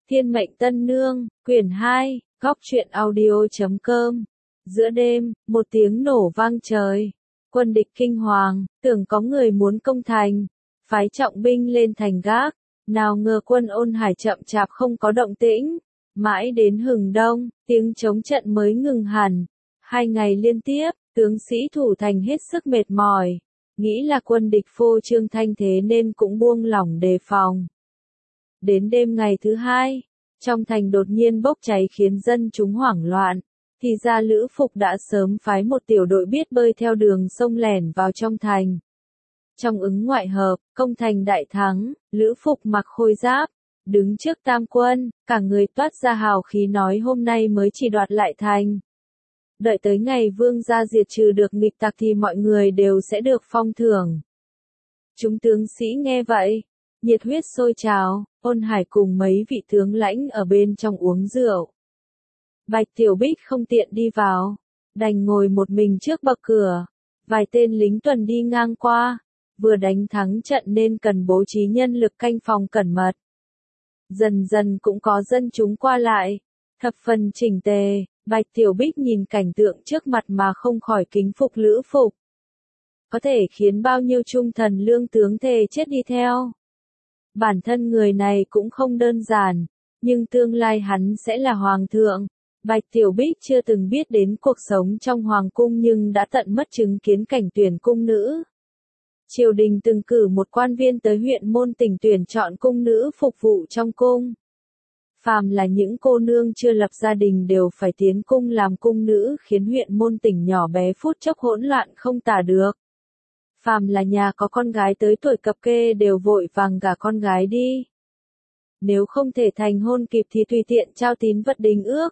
Thiên mệnh tân nương, quyển 2, góc truyện audio.com. Giữa đêm, một tiếng nổ vang trời. Quân địch kinh hoàng, tưởng có người muốn công thành. Phái trọng binh lên thành gác. Nào ngờ quân Ôn Hải chậm chạp không có động tĩnh. Mãi đến hừng đông, tiếng chống trận mới ngừng hẳn. 2 ngày liên tiếp, tướng sĩ thủ thành hết sức mệt mỏi. Nghĩ là quân địch phô trương thanh thế nên cũng buông lỏng đề phòng. Đến đêm ngày thứ 2, trong thành đột nhiên bốc cháy khiến dân chúng hoảng loạn. Thì ra Lữ Phục đã sớm phái một tiểu đội biết bơi theo đường sông lẻn vào trong thành. Trong ứng ngoại hợp, công thành đại thắng, Lữ Phục mặc khôi giáp, đứng trước tam quân, cả người toát ra hào khí nói hôm nay mới chỉ đoạt lại thành. Đợi tới ngày vương gia diệt trừ được nghịch tặc thì mọi người đều sẽ được phong thưởng. Chúng tướng sĩ nghe vậy, nhiệt huyết sôi trào. Ôn Hải cùng mấy vị tướng lãnh ở bên trong uống rượu. Bạch Tiểu Bích không tiện đi vào, đành ngồi một mình trước bậc cửa. Vài tên lính tuần đi ngang qua, vừa đánh thắng trận nên cần bố trí nhân lực canh phòng cẩn mật. Dần dần cũng có dân chúng qua lại, thập phần chỉnh tề. Bạch Tiểu Bích nhìn cảnh tượng trước mặt mà không khỏi kính phục Lữ Phục. Có thể khiến bao nhiêu trung thần lương tướng thề chết đi theo. Bản thân người này cũng không đơn giản, nhưng tương lai hắn sẽ là hoàng thượng. Bạch Tiểu Bích chưa từng biết đến cuộc sống trong hoàng cung nhưng đã tận mắt chứng kiến cảnh tuyển cung nữ. Triều đình từng cử một quan viên tới huyện Môn Tỉnh tuyển chọn cung nữ phục vụ trong cung. Phàm là những cô nương chưa lập gia đình đều phải tiến cung làm cung nữ khiến huyện Môn Tỉnh nhỏ bé phút chốc hỗn loạn không tả được. Phàm là nhà có con gái tới tuổi cập kê đều vội vàng gả con gái đi. Nếu không thể thành hôn kịp thì tùy tiện trao tín vật đính ước.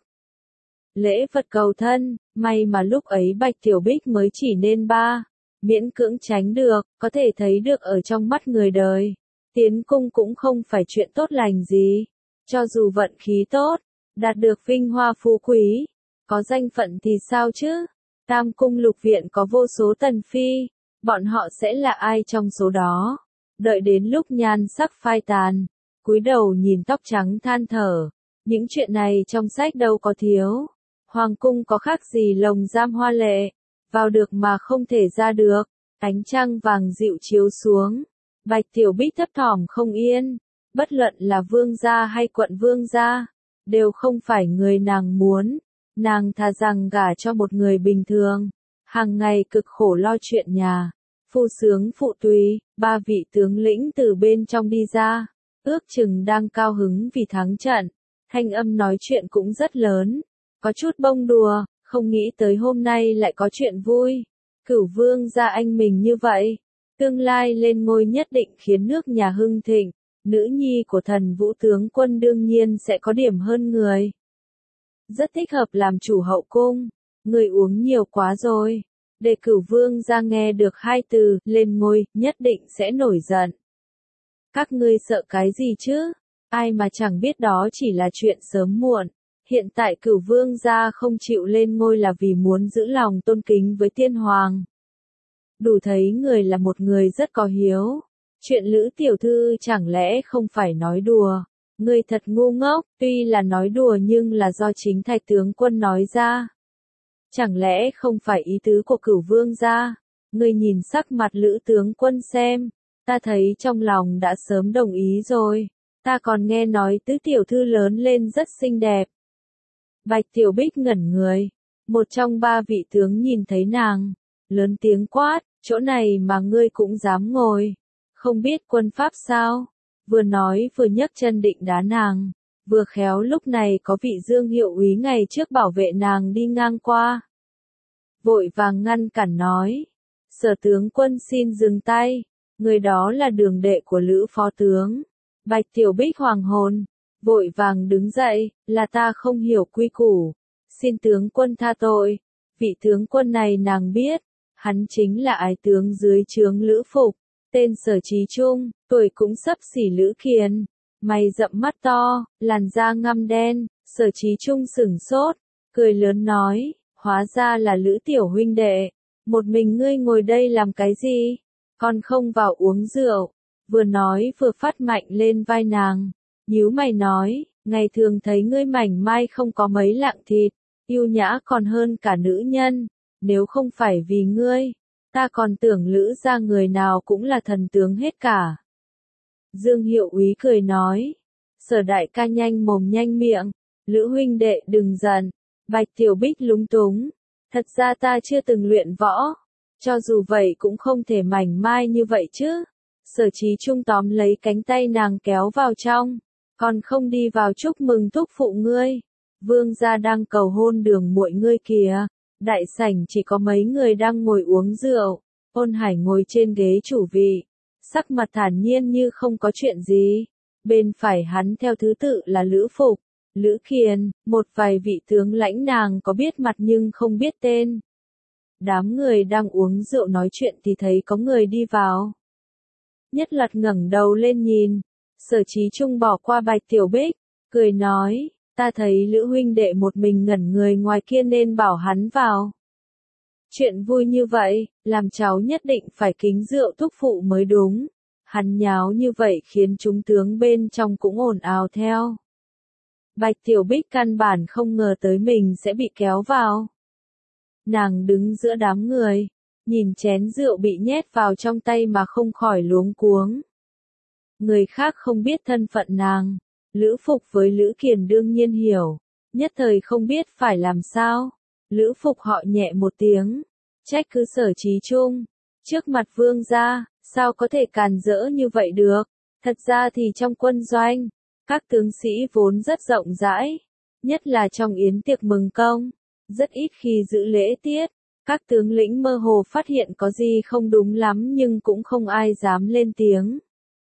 Lễ vật cầu thân, may mà lúc ấy Bạch Tiểu Bích mới chỉ nên 3, miễn cưỡng tránh được, có thể thấy được ở trong mắt người đời. Tiến cung cũng không phải chuyện tốt lành gì. Cho dù vận khí tốt, đạt được vinh hoa phú quý, có danh phận thì sao chứ? Tam cung lục viện có vô số tần phi. Bọn họ sẽ là ai trong số đó? Đợi đến lúc nhan sắc phai tàn, cúi đầu nhìn tóc trắng than thở. Những chuyện này trong sách đâu có thiếu. Hoàng cung có khác gì lồng giam hoa lệ, vào được mà không thể ra được. Ánh trăng vàng dịu chiếu xuống, Bạch Tiểu Bích thấp thỏm không yên. Bất luận là vương gia hay quận vương gia, đều không phải người nàng muốn. Nàng thà rằng gả cho một người bình thường, hàng ngày cực khổ lo chuyện nhà. Phu sướng phụ tùy, 3 vị tướng lĩnh từ bên trong đi ra, ước chừng đang cao hứng vì thắng trận. Thanh âm nói chuyện cũng rất lớn, có chút bông đùa, không nghĩ tới hôm nay lại có chuyện vui. Cửu vương gia anh mình như vậy, tương lai lên ngôi nhất định khiến nước nhà hưng thịnh. Nữ nhi của thần vũ tướng quân đương nhiên sẽ có điểm hơn người. Rất thích hợp làm chủ hậu cung, người uống nhiều quá rồi. Để Cửu vương ra nghe được 2 từ, lên ngôi, nhất định sẽ nổi giận. Các ngươi sợ cái gì chứ? Ai mà chẳng biết đó chỉ là chuyện sớm muộn. Hiện tại Cửu vương gia không chịu lên ngôi là vì muốn giữ lòng tôn kính với tiên hoàng. Đủ thấy người là một người rất có hiếu. Chuyện Lữ tiểu thư chẳng lẽ không phải nói đùa? Ngươi thật ngu ngốc, tuy là nói đùa nhưng là do chính Thạch tướng quân nói ra. Chẳng lẽ không phải ý tứ của Cửu vương gia? Ngươi nhìn sắc mặt Lữ tướng quân xem, ta thấy trong lòng đã sớm đồng ý rồi. Ta còn nghe nói tứ tiểu thư lớn lên rất xinh đẹp. Bạch Tiểu Bích ngẩn người, một trong 3 vị tướng nhìn thấy nàng, lớn tiếng quát, chỗ này mà ngươi cũng dám ngồi, không biết quân pháp sao? Vừa nói vừa nhấc chân định đá nàng. Vừa khéo lúc này có vị Dương hiệu úy ngày trước bảo vệ nàng đi ngang qua. Vội vàng ngăn cản nói. Sở tướng quân xin dừng tay. Người đó là đường đệ của Lữ phó tướng. Bạch Tiểu Bích hoàng hồn. Vội vàng đứng dậy, là ta không hiểu quy củ. Xin tướng quân tha tội. Vị tướng quân này nàng biết. Hắn chính là ái tướng dưới trướng Lữ Phục. Tên Sở Chí Trung, tuổi cũng xấp xỉ Lữ Kiền. Mày rậm mắt to, làn da ngăm đen. Sở Chí Trung sửng sốt, cười lớn nói, hóa ra là Lữ tiểu huynh đệ. Một mình ngươi ngồi đây làm cái gì? Còn không vào uống rượu. Vừa nói vừa phát mạnh lên vai nàng. Nhíu mày nói, Ngày thường thấy ngươi mảnh mai không có mấy lạng thịt, yêu nhã còn hơn cả nữ nhân, nếu không phải vì ngươi, ta còn tưởng Lữ gia người nào cũng là thần tướng hết cả. Dương Hiệu Úy cười nói, Sở đại ca nhanh mồm nhanh miệng, Lữ huynh đệ đừng giận. Bạch Tiểu Bích lúng túng, thật ra ta chưa từng luyện võ, cho dù vậy cũng không thể mảnh mai như vậy chứ. Sở Chí Trung tóm lấy cánh tay nàng kéo vào trong, còn không đi vào chúc mừng thúc phụ ngươi. Vương gia đang cầu hôn Đường muội ngươi kìa. Đại sảnh chỉ có mấy người đang ngồi uống rượu, Ôn Hải ngồi trên ghế chủ vị, sắc mặt thản nhiên như không có chuyện gì. Bên phải hắn theo thứ tự là Lữ Phục, Lữ Kiền, một vài vị tướng lãnh nàng có biết mặt nhưng không biết tên. Đám người đang uống rượu nói chuyện thì thấy có người đi vào. Nhất Lật ngẩng đầu lên nhìn, Sở Chí Trung bỏ qua Bạch Tiểu Bích, cười nói, ta thấy Lữ huynh đệ một mình ngẩn người ngoài kia nên bảo hắn vào. Chuyện vui như vậy, làm cháu nhất định phải kính rượu thúc phụ mới đúng. Hắn nháo như vậy khiến chúng tướng bên trong cũng ồn ào theo. Bạch Tiểu Bích căn bản không ngờ tới mình sẽ bị kéo vào. Nàng đứng giữa đám người, nhìn chén rượu bị nhét vào trong tay mà không khỏi luống cuống. Người khác không biết thân phận nàng, Lữ Phục với Lữ Kiền đương nhiên hiểu, nhất thời không biết phải làm sao. Lữ Phục họ nhẹ một tiếng, trách cứ Sở Chí Trung, trước mặt vương gia, sao có thể càn rỡ như vậy được. Thật ra thì trong quân doanh, các tướng sĩ vốn rất rộng rãi, nhất là trong yến tiệc mừng công, rất ít khi giữ lễ tiết. Các tướng lĩnh mơ hồ phát hiện có gì không đúng lắm nhưng cũng không ai dám lên tiếng.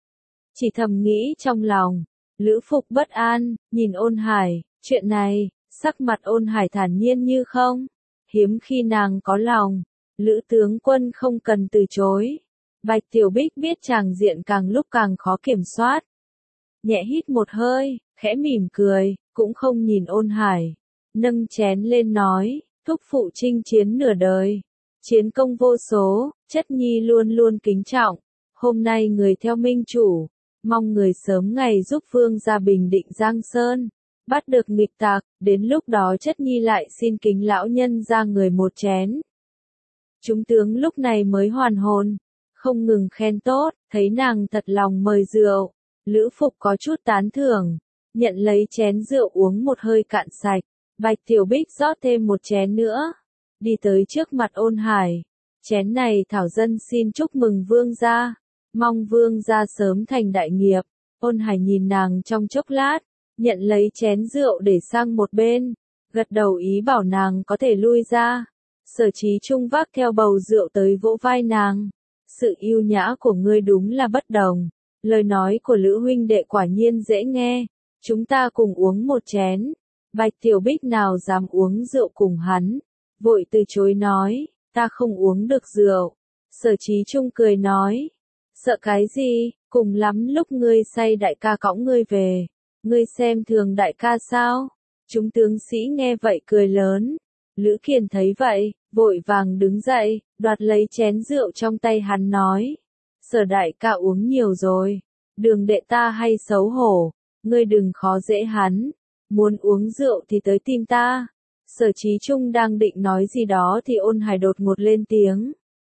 Chỉ thầm nghĩ trong lòng, Lữ Phục bất an, nhìn Ôn Hải, chuyện này, sắc mặt Ôn Hải thản nhiên như không, hiếm khi nàng có lòng, Lữ tướng quân không cần từ chối. Bạch Tiểu Bích biết tràng diện càng lúc càng khó kiểm soát. Nhẹ hít một hơi, khẽ mỉm cười, cũng không nhìn Ôn Hải, nâng chén lên nói, thúc phụ chinh chiến nửa đời, chiến công vô số, chất nhi luôn luôn kính trọng. Hôm nay người theo minh chủ, mong người sớm ngày giúp vương gia bình định Giang Sơn, bắt được nghịch tặc, đến lúc đó chất nhi lại xin kính lão nhân ra người một chén. Chúng tướng lúc này mới hoàn hồn, không ngừng khen tốt, thấy nàng thật lòng mời rượu. Lữ Phục có chút tán thưởng, nhận lấy chén rượu uống một hơi cạn sạch. Bạch Tiểu Bích rót thêm một chén nữa, đi tới trước mặt Ôn Hải. Chén này thảo dân xin chúc mừng vương gia, mong vương gia sớm thành đại nghiệp. Ôn Hải nhìn nàng trong chốc lát, nhận lấy chén rượu để sang một bên, gật đầu ý bảo nàng có thể lui ra. Sở Chí Trung vác theo bầu rượu tới vỗ vai nàng. Sự yêu nhã của ngươi đúng là bất đồng. Lời nói của Lữ huynh đệ quả nhiên dễ nghe. Chúng ta cùng uống một chén. Bạch Tiểu Bích nào dám uống rượu cùng hắn, vội từ chối nói, ta không uống được rượu. Sở Chí Trung cười nói, sợ cái gì, cùng lắm lúc ngươi say đại ca cõng ngươi về, ngươi xem thường đại ca sao? Chúng tướng sĩ nghe vậy cười lớn. Lữ Kiền thấy vậy, vội vàng đứng dậy, đoạt lấy chén rượu trong tay hắn nói, Sở đại ca uống nhiều rồi, Đường đệ ta hay xấu hổ, ngươi đừng khó dễ hắn. Muốn uống rượu thì tới tìm ta. Sở Chí Trung đang định nói gì đó thì Ôn Hải đột ngột lên tiếng.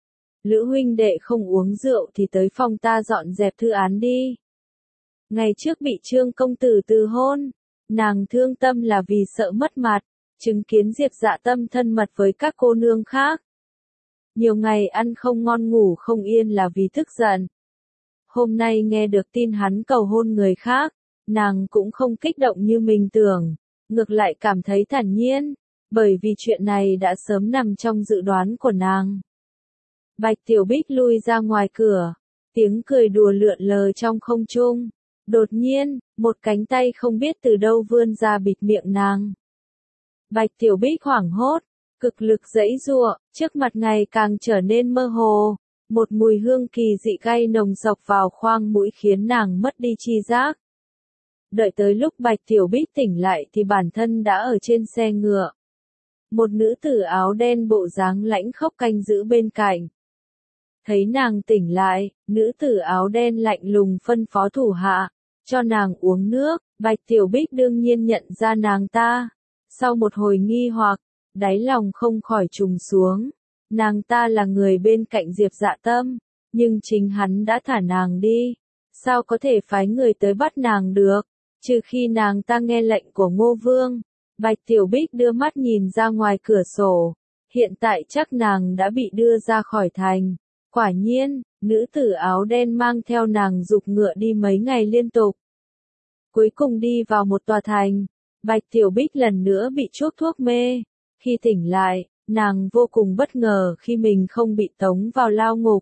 Lữ huynh đệ không uống rượu thì tới phòng ta dọn dẹp thư án đi. Ngày trước bị Trương công tử từ hôn, nàng thương tâm là vì sợ mất mặt, chứng kiến Diệp Dạ Tâm thân mật với các cô nương khác. Nhiều ngày ăn không ngon ngủ không yên là vì tức giận. Hôm nay nghe được tin hắn cầu hôn người khác, nàng cũng không kích động như mình tưởng, ngược lại cảm thấy thản nhiên, bởi vì chuyện này đã sớm nằm trong dự đoán của nàng. Bạch Tiểu Bích lui ra ngoài cửa, tiếng cười đùa lượn lờ trong không trung. Đột nhiên, một cánh tay không biết từ đâu vươn ra bịt miệng nàng. Bạch Tiểu Bích hoảng hốt, cực lực giãy giụa, trước mặt ngày càng trở nên mơ hồ. Một mùi hương kỳ dị cay nồng sộc vào khoang mũi khiến nàng mất đi tri giác. Đợi tới lúc Bạch Tiểu Bích tỉnh lại thì bản thân đã ở trên xe ngựa. Một nữ tử áo đen bộ dáng lãnh khốc canh giữ bên cạnh. Thấy nàng tỉnh lại, nữ tử áo đen lạnh lùng phân phó thủ hạ, cho nàng uống nước, Bạch Tiểu Bích đương nhiên nhận ra nàng ta. Sau một hồi nghi hoặc, đáy lòng không khỏi trùng xuống. Nàng ta là người bên cạnh Diệp Dạ Tâm, nhưng chính hắn đã thả nàng đi. Sao có thể phái người tới bắt nàng được, trừ khi nàng ta nghe lệnh của Ngô Vương. Bạch Tiểu Bích đưa mắt nhìn ra ngoài cửa sổ. Hiện tại chắc nàng đã bị đưa ra khỏi thành. Quả nhiên, nữ tử áo đen mang theo nàng giục ngựa đi mấy ngày liên tục. Cuối cùng đi vào một tòa thành. Bạch Tiểu Bích lần nữa bị chuốc thuốc mê. Khi tỉnh lại, nàng vô cùng bất ngờ khi mình không bị tống vào lao ngục.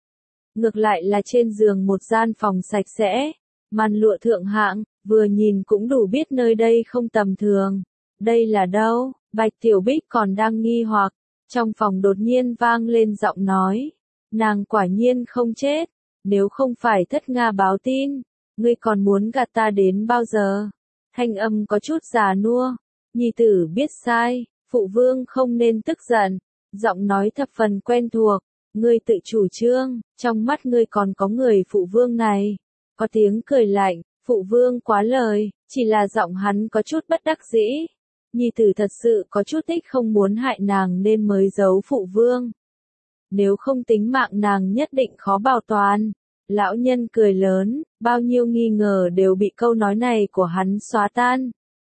Ngược lại là trên giường một gian phòng sạch sẽ, màn lụa thượng hạng, vừa nhìn cũng đủ biết nơi đây không tầm thường. Đây là đâu? Bạch Tiểu Bích còn đang nghi hoặc, trong phòng đột nhiên vang lên giọng nói. Nàng quả nhiên không chết, nếu không phải Thất Nga báo tin, ngươi còn muốn gạt ta đến bao giờ? Thanh âm có chút già nua, nhi tử biết sai, phụ vương không nên tức giận, giọng nói thập phần quen thuộc, ngươi tự chủ trương, trong mắt ngươi còn có người phụ vương này. Có tiếng cười lạnh, phụ vương quá lời, chỉ là giọng hắn có chút bất đắc dĩ. Nhi tử thật sự có chút thích không muốn hại nàng nên mới giấu phụ vương. Nếu không tính mạng nàng nhất định khó bảo toàn. Lão nhân cười lớn, bao nhiêu nghi ngờ đều bị câu nói này của hắn xóa tan.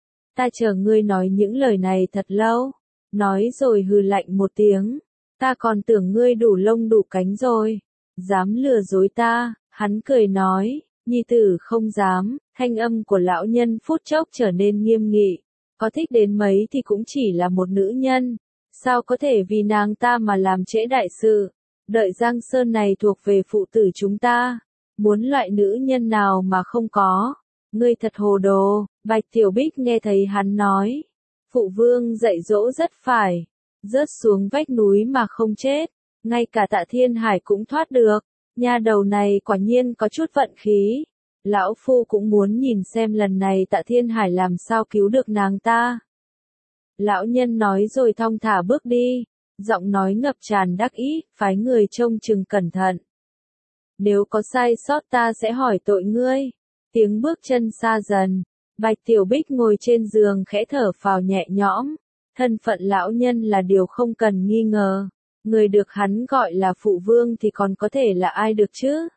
Ta chờ ngươi nói những lời này thật lâu. Nói rồi hừ lạnh một tiếng. Ta còn tưởng ngươi đủ lông đủ cánh rồi. Dám lừa dối ta, hắn cười nói, nhi tử không dám. Thanh âm của lão nhân phút chốc trở nên nghiêm nghị. Có thích đến mấy thì cũng chỉ là một nữ nhân. Sao có thể vì nàng ta mà làm trễ đại sự? Đợi Giang Sơn này thuộc về phụ tử chúng ta. Muốn loại nữ nhân nào mà không có? Ngươi thật hồ đồ. Bạch Tiểu Bích nghe thấy hắn nói. Phụ vương dạy dỗ rất phải. Rớt xuống vách núi mà không chết. Ngay cả Tạ Thiên Hải cũng thoát được. Nha đầu này quả nhiên có chút vận khí. Lão Phu cũng muốn nhìn xem lần này Tạ Thiên Hải làm sao cứu được nàng ta. Lão nhân nói rồi thong thả bước đi. Giọng nói ngập tràn đắc ý, phái người trông chừng cẩn thận. Nếu có sai sót ta sẽ hỏi tội ngươi. Tiếng bước chân xa dần. Bạch Tiểu Bích ngồi trên giường khẽ thở phào nhẹ nhõm. Thân phận lão nhân là điều không cần nghi ngờ. Người được hắn gọi là phụ vương thì còn có thể là ai được chứ?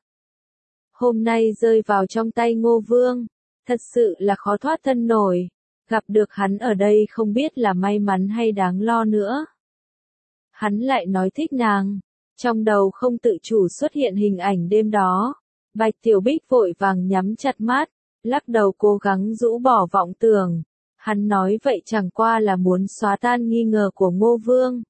Hôm nay rơi vào trong tay Ngô Vương. Thật sự là khó thoát thân nổi. Gặp được hắn ở đây không biết là may mắn hay đáng lo nữa. Hắn lại nói thích nàng. Trong đầu không tự chủ xuất hiện hình ảnh đêm đó. Bạch Tiểu Bích vội vàng nhắm chặt mắt, lắc đầu cố gắng rũ bỏ vọng tưởng. Hắn nói vậy chẳng qua là muốn xóa tan nghi ngờ của Ngô Vương.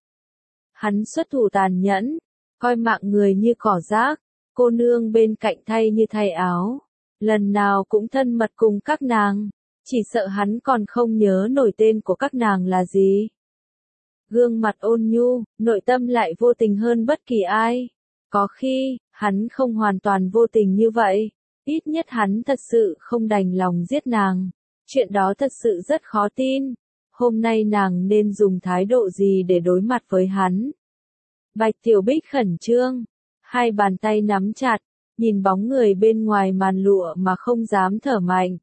Hắn xuất thủ tàn nhẫn, coi mạng người như cỏ rác, cô nương bên cạnh thay như thay áo. Lần nào cũng thân mật cùng các nàng, chỉ sợ hắn còn không nhớ nổi tên của các nàng là gì. Gương mặt ôn nhu, nội tâm lại vô tình hơn bất kỳ ai. Có khi, hắn không hoàn toàn vô tình như vậy. Ít nhất hắn thật sự không đành lòng giết nàng. Chuyện đó thật sự rất khó tin. Hôm nay nàng nên dùng thái độ gì để đối mặt với hắn? Bạch Tiểu Bích khẩn trương. Hai bàn tay nắm chặt, nhìn bóng người bên ngoài màn lụa mà không dám thở mạnh.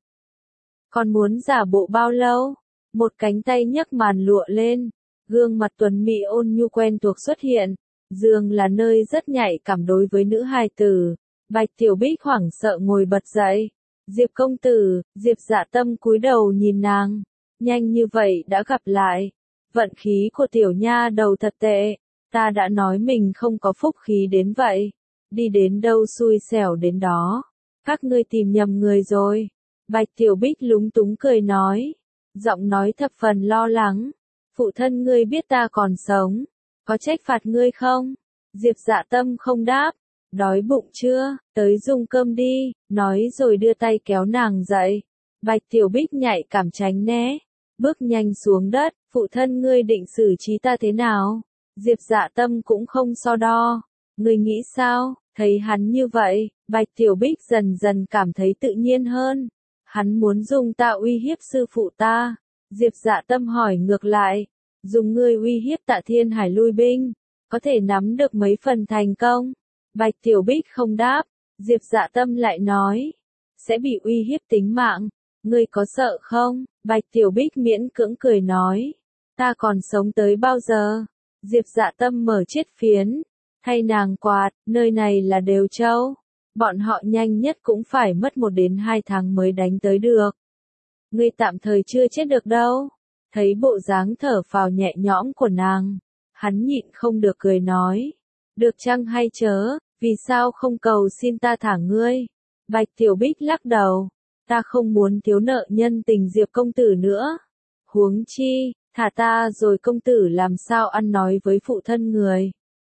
Còn muốn giả bộ bao lâu? Một cánh tay nhấc màn lụa lên. Gương mặt tuấn mỹ ôn nhu quen thuộc xuất hiện. Giường là nơi rất nhạy cảm đối với nữ hài tử. Bạch Tiểu Bích hoảng sợ ngồi bật dậy. Diệp công tử, Diệp Dạ Tâm cúi đầu nhìn nàng. Nhanh như vậy đã gặp lại. Vận khí của tiểu nha đầu thật tệ. Ta đã nói mình không có phúc khí đến vậy. Đi đến đâu xui xẻo đến đó. Các ngươi tìm nhầm người rồi. Bạch Tiểu Bích lúng túng cười nói. Giọng nói thập phần lo lắng. Phụ thân ngươi biết ta còn sống. Có trách phạt ngươi không? Diệp Dạ Tâm không đáp. Đói bụng chưa? Tới dùng cơm đi. Nói rồi đưa tay kéo nàng dậy. Bạch Tiểu Bích nhạy cảm tránh né. Bước nhanh xuống đất. Phụ thân ngươi định xử trí ta thế nào? Diệp Dạ Tâm cũng không so đo. Ngươi nghĩ sao? Thấy hắn như vậy, Bạch Tiểu Bích dần dần cảm thấy tự nhiên hơn. Hắn muốn dùng ta uy hiếp sư phụ ta. Diệp Dạ Tâm hỏi ngược lại. Dùng ngươi uy hiếp Tạ Thiên Hải lui binh. Có thể nắm được mấy phần thành công? Bạch Tiểu Bích không đáp. Diệp Dạ Tâm lại nói. Sẽ bị uy hiếp tính mạng. Ngươi có sợ không? Bạch Tiểu Bích miễn cưỡng cười nói. Ta còn sống tới bao giờ? Diệp Dạ Tâm mở chiếc phiến. Thay nàng quạt, nơi này là Đều Châu. Bọn họ nhanh nhất cũng phải mất 1 đến 2 tháng mới đánh tới được. Ngươi tạm thời chưa chết được đâu. Thấy bộ dáng thở phào nhẹ nhõm của nàng, hắn nhịn không được cười nói. Được chăng hay chớ, vì sao không cầu xin ta thả ngươi? Bạch Tiểu Bích lắc đầu. Ta không muốn thiếu nợ nhân tình Diệp công tử nữa. Huống chi, thả ta rồi công tử làm sao ăn nói với phụ thân người.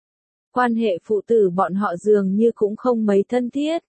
Quan hệ phụ tử bọn họ dường như cũng không mấy thân thiết.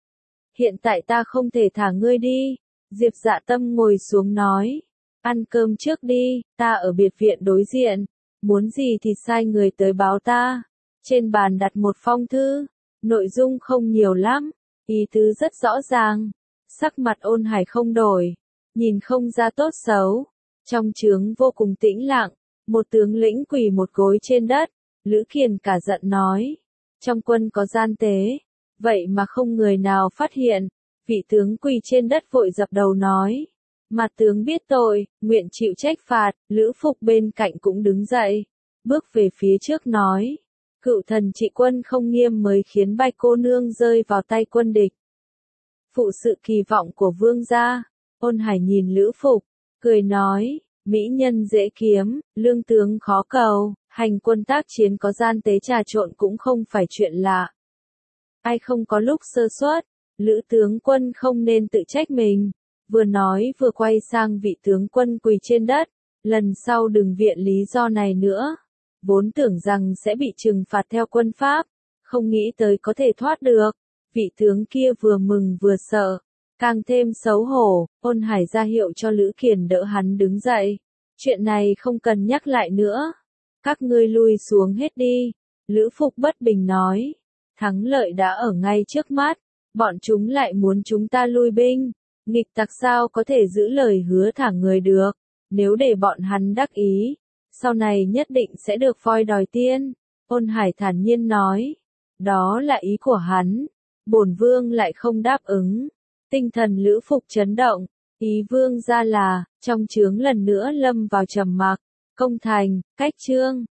Hiện tại ta không thể thả ngươi đi. Diệp Dạ Tâm ngồi xuống nói. Ăn cơm trước đi, ta ở biệt viện đối diện. Muốn gì thì sai người tới báo ta. Trên bàn đặt một phong thư. Nội dung không nhiều lắm. Ý tứ rất rõ ràng. Sắc mặt Ôn Hải không đổi. Nhìn không ra tốt xấu. Trong trướng vô cùng tĩnh lặng. Một tướng lĩnh quỳ một gối trên đất. Lữ Kiền cả giận nói. Trong quân có gian tế. Vậy mà không người nào phát hiện. Vị tướng quỳ trên đất vội dập đầu nói. Mặt tướng biết tội, nguyện chịu trách phạt. Lữ Phục bên cạnh cũng đứng dậy. Bước về phía trước nói. Cựu thần trị quân không nghiêm mới khiến Bạch cô nương rơi vào tay quân địch. Phụ sự kỳ vọng của vương gia. Ôn Hải nhìn Lữ Phục, cười nói. Mỹ nhân dễ kiếm, lương tướng khó cầu. Hành quân tác chiến có gian tế trà trộn cũng không phải chuyện lạ. Ai không có lúc sơ suất, Lữ tướng quân không nên tự trách mình. Vừa nói vừa quay sang vị tướng quân quỳ trên đất. Lần sau đừng viện lý do này nữa. Vốn tưởng rằng sẽ bị trừng phạt theo quân pháp. Không nghĩ tới có thể thoát được. Vị tướng kia vừa mừng vừa sợ. Càng thêm xấu hổ, Ôn Hải ra hiệu cho Lữ Kiền đỡ hắn đứng dậy. Chuyện này không cần nhắc lại nữa. Các ngươi lui xuống hết đi. Lữ Phục bất bình nói. Thắng lợi đã ở ngay trước mắt. Bọn chúng lại muốn chúng ta lui binh. Nghịch tặc sao có thể giữ lời hứa thả người được. Nếu để bọn hắn đắc ý, sau này nhất định sẽ được voi đòi tiên. Ôn Hải thản nhiên nói. Đó là ý của hắn. Bổn vương lại không đáp ứng. Tinh thần Lữ Phục chấn động. Ý vương ra là, trong trướng lần nữa lâm vào trầm mặc. Công thành, cách trương.